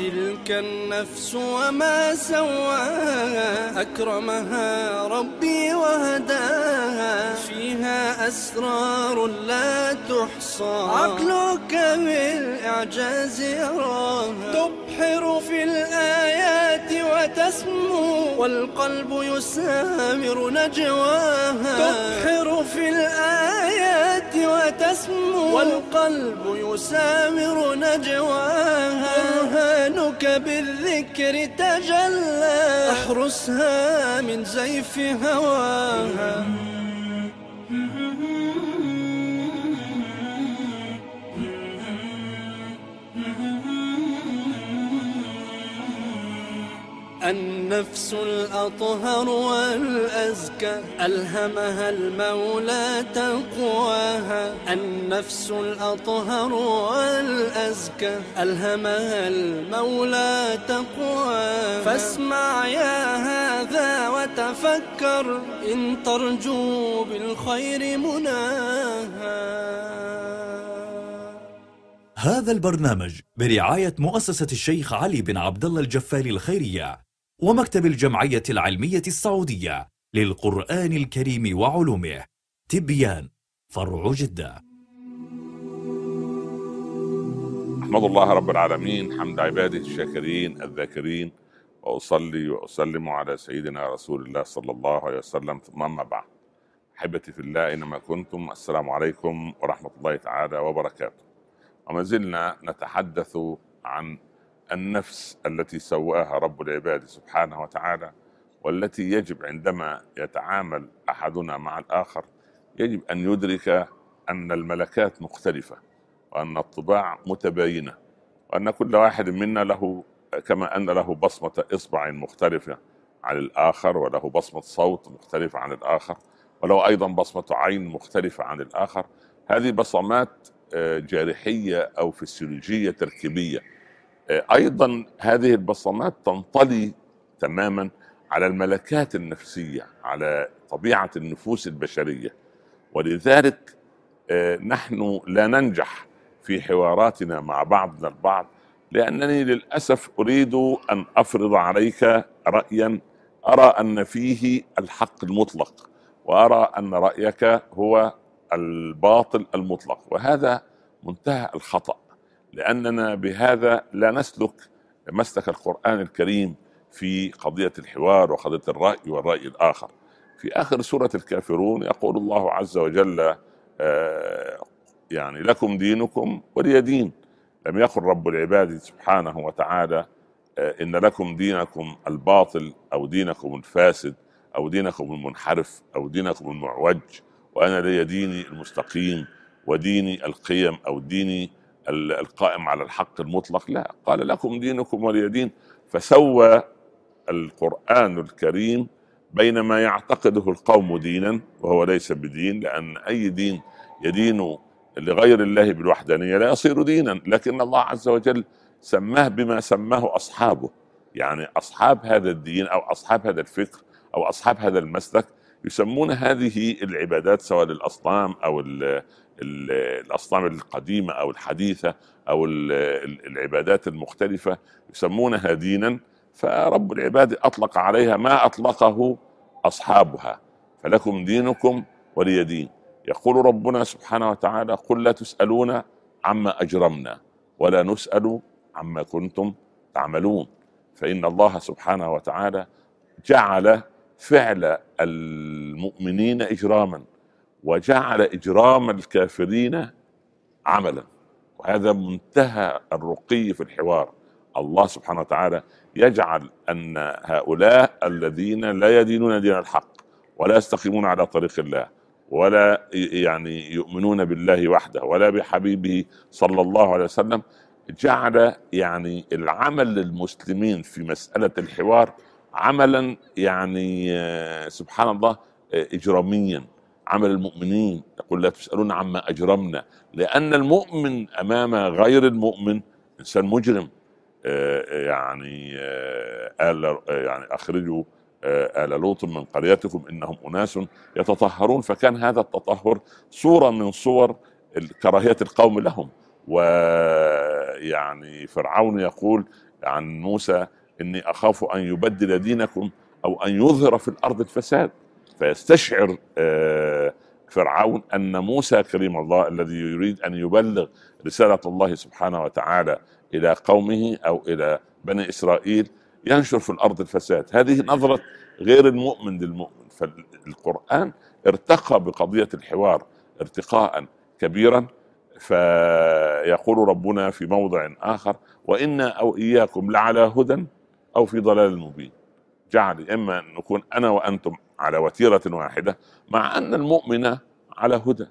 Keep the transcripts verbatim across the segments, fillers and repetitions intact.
تلك النفس وما سواها أكرمها ربي وهداها فيها أسرار لا تحصى عقلك بالإعجاز يراها تبحر في الآيات وتسمو والقلب يسامر نجواها تبحر في الآيات وتسمو والقلب يسامر نجواها برهانك بالذكر تجلى احرسها من زيف هواها النفس الأطهر والأزكى ألهمها المولى تقواها النفس الأطهر والأزكى ألهمها المولى تقواها فاسمع يا هذا وتفكر إن ترجو بالخير مناها. هذا البرنامج برعاية مؤسسة الشيخ علي بن عبد الله الجفالي الخيرية ومكتب الجمعية العلمية السعودية للقرآن الكريم وعلومه. تبيان، فرع جدة. أحمد الله رب العالمين حمد عباده الشاكرين الذاكرين، وأصلي وأسلم على سيدنا رسول الله صلى الله عليه وسلم، ثم أما بعد. أحبتي في الله أينما كنتم، السلام عليكم ورحمة الله تعالى وبركاته. وما زلنا نتحدث عن النفس التي سواها رب العباد سبحانه وتعالى، والتي يجب عندما يتعامل أحدنا مع الآخر يجب أن يدرك أن الملكات مختلفة، وأن الطباع متباينة، وأن كل واحد منا له كما أن له بصمة إصبع مختلفة عن الآخر، وله بصمة صوت مختلفة عن الآخر، وله أيضا بصمة عين مختلفة عن الآخر. هذه بصمات جارحية أو فسيولوجية تركيبية. أيضا هذه البصمات تنطلي تماما على الملكات النفسية، على طبيعة النفوس البشرية. ولذلك نحن لا ننجح في حواراتنا مع بعضنا البعض، لأنني للأسف أريد أن أفرض عليك رأيا أرى أن فيه الحق المطلق، وأرى أن رأيك هو الباطل المطلق، وهذا منتهى الخطأ، لأننا بهذا لا نسلك مسلك القرآن الكريم في قضية الحوار وقضية الرأي والرأي الآخر. في آخر سورة الكافرون يقول الله عز وجل آه يعني لكم دينكم ولي دين. لم يقل رب العباد سبحانه وتعالى آه إن لكم دينكم الباطل أو دينكم الفاسد أو دينكم المنحرف أو دينكم المعوج، وأنا لي ديني المستقيم وديني القيم أو ديني القائم على الحق المطلق. لا، قال لكم دينكم ولي دين. فسوى القرآن الكريم بين ما يعتقده القوم دينا وهو ليس بدين، لأن أي دين يدين لغير الله بالوحدانية لا يصير دينا، لكن الله عز وجل سماه بما سماه أصحابه، يعني أصحاب هذا الدين أو أصحاب هذا الفكر أو أصحاب هذا المسلك يسمون هذه العبادات سواء الأصنام أو ال ال الأصنام القديمة أو الحديثة أو ال العبادات المختلفة يسمونها دينا. فرب العباد أطلق عليها ما أطلقه أصحابها، فلكم دينكم ولي دين. يقول ربنا سبحانه وتعالى قل لا تسألون عما أجرمنا ولا نسأل عما كنتم تعملون. فإن الله سبحانه وتعالى جعل فعل المؤمنين إجراما، وجعل إجرام الكافرين عملا، وهذا منتهى الرقي في الحوار. الله سبحانه وتعالى يجعل أن هؤلاء الذين لا يدينون دين الحق ولا يستقيمون على طريق الله ولا يعني يؤمنون بالله وحده ولا بحبيبه صلى الله عليه وسلم، جعل يعني العمل للمسلمين في مسألة الحوار عملا يعني سبحان الله إجراميا. عمل المؤمنين يقول لا تسألون عما أجرمنا، لأن المؤمن أمام غير المؤمن إنسان مجرم. يعني آل يعني أخرجوا آل لوط من قريتكم إنهم أناس يتطهرون، فكان هذا التطهر صورة من صور كراهية القوم لهم. ويعني فرعون يقول عن موسى إني أخاف أن يبدل دينكم أو أن يظهر في الأرض الفساد، فيستشعر فرعون أن موسى كريم الله الذي يريد أن يبلغ رسالة الله سبحانه وتعالى إلى قومه أو إلى بني إسرائيل ينشر في الأرض الفساد. هذه نظرة غير المؤمن للمؤمن. فالقرآن ارتقى بقضية الحوار ارتقاء كبيرا، فيقول ربنا في موضع آخر وإنا أو إياكم لعلى هدى أو في ضلال مبين. جعل إما أن نكون أنا وأنتم على وتيرة واحدة، مع أن المؤمن على هدى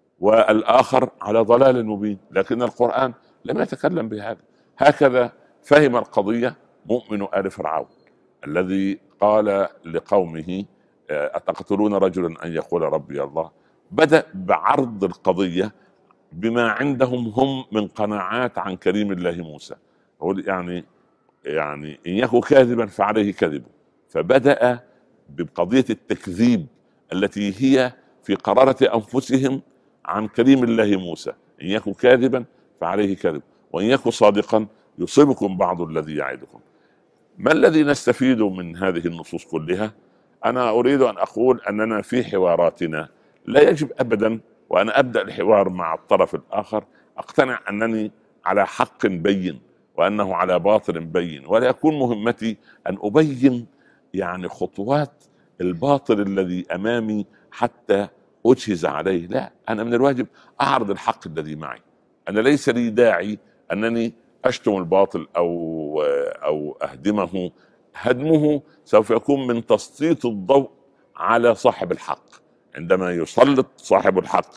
والآخر على ضلال مبين، لكن القرآن لم يتكلم بهذا. هكذا فهم القضية مؤمن آل فرعون الذي قال لقومه أتقتلون رجلا أن يقول ربي الله. بدأ بعرض القضية بما عندهم هم من قناعات عن كريم الله موسى. يعني يعني إن يكن كاذبا فعليه كذبه، فبدأ بقضية التكذيب التي هي في قرارة أنفسهم عن كريم الله موسى. إن يكن كاذبا فعليه كذب وإن يكن صادقا يصيبكم بعض الذي يعدكم. ما الذي نستفيد من هذه النصوص كلها؟ أنا أريد أن أقول أننا في حواراتنا لا يجب أبدا وأنا أبدأ الحوار مع الطرف الآخر أقتنع أنني على حق بين وأنه على باطل بين، ولا يكون مهمتي أن أبين يعني خطوات الباطل الذي أمامي حتى أجهز عليه. لا، أنا من الواجب أعرض الحق الذي معي. أنا ليس لي داعي أنني أشتم الباطل أو أو أهدمه. هدمه سوف يكون من تسليط الضوء على صاحب الحق. عندما يسلط صاحب الحق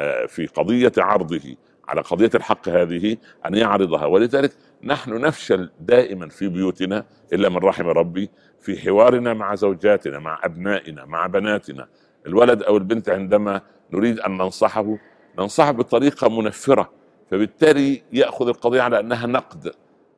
في قضية عرضه على قضية الحق هذه أن يعرضها. ولذلك نحن نفشل دائما في بيوتنا إلا من رحم ربي في حوارنا مع زوجاتنا، مع أبنائنا، مع بناتنا. الولد أو البنت عندما نريد أن ننصحه ننصحه بطريقة منفرة، فبالتالي يأخذ القضية على أنها نقد،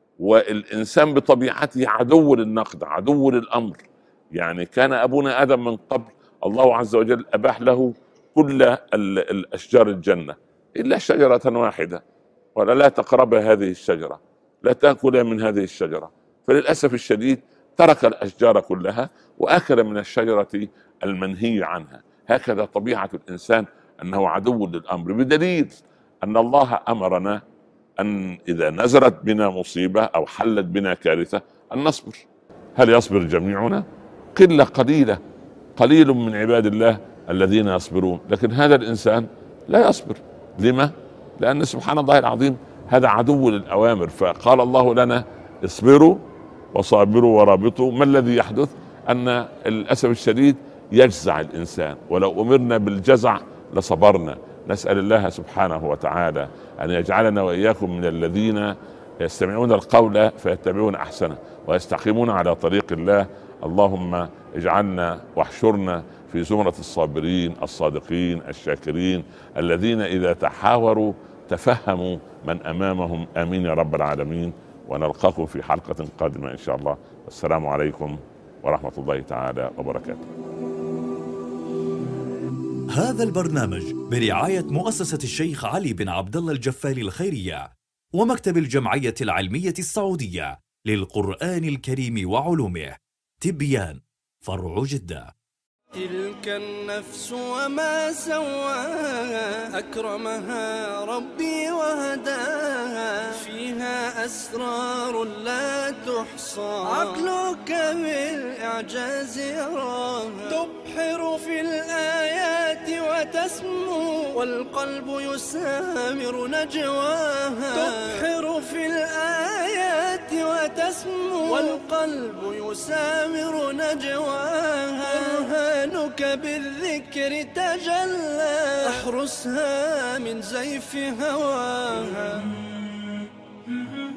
والإنسان بطبيعته عدو للنقد، عدو للأمر. يعني كان أبونا آدم من قبل الله عز وجل أباح له كل الأشجار الجنة إلا شجرة واحدة، ولا لا تقرب هذه الشجرة، لا تأكل من هذه الشجرة. فللأسف الشديد ترك الأشجار كلها وأكل من الشجرة المنهي عنها. هكذا طبيعة الإنسان أنه عدو للأمر، بدليل أن الله أمرنا أن إذا نزلت بنا مصيبة أو حلت بنا كارثة أن نصبر. هل يصبر جميعنا؟ قلة قليلة، قليل من عباد الله الذين يصبرون. لكن هذا الإنسان لا يصبر. لما؟ لأن سبحان الله العظيم هذا عدو للأوامر. فقال الله لنا اصبروا وصابروا ورابطوا. ما الذي يحدث؟ أن للأسف الشديد يجزع الإنسان، ولو أمرنا بالجزع لصبرنا. نسأل الله سبحانه وتعالى أن يجعلنا وإياكم من الذين يستمعون القول فيتبعون أحسنه ويستقيمون على طريق الله. اللهم اجعلنا واحشرنا في زمرة الصابرين الصادقين الشاكرين الذين إذا تحاوروا تفهموا من أمامهم. آمين يا رب العالمين. ونلقاكم في حلقة قادمة إن شاء الله. والسلام عليكم ورحمة الله تعالى وبركاته. هذا البرنامج برعاية مؤسسة الشيخ علي بن عبد الله الجفالي الخيرية ومكتب الجمعية العلمية السعودية للقرآن الكريم وعلومه. تبيان فرع جدة. تلك النفس وما سواها أكرمها ربي وهداها، فيها أسرار لا تحصى عقلك بالإعجاز يراها، تبحر في الآيات وتسمو والقلب يسامر نجواها، تبحر في الآيات وتسمو والقلب يسامر نجواها، برهانك بالذكر تجلى، احرسها من زيف هواها.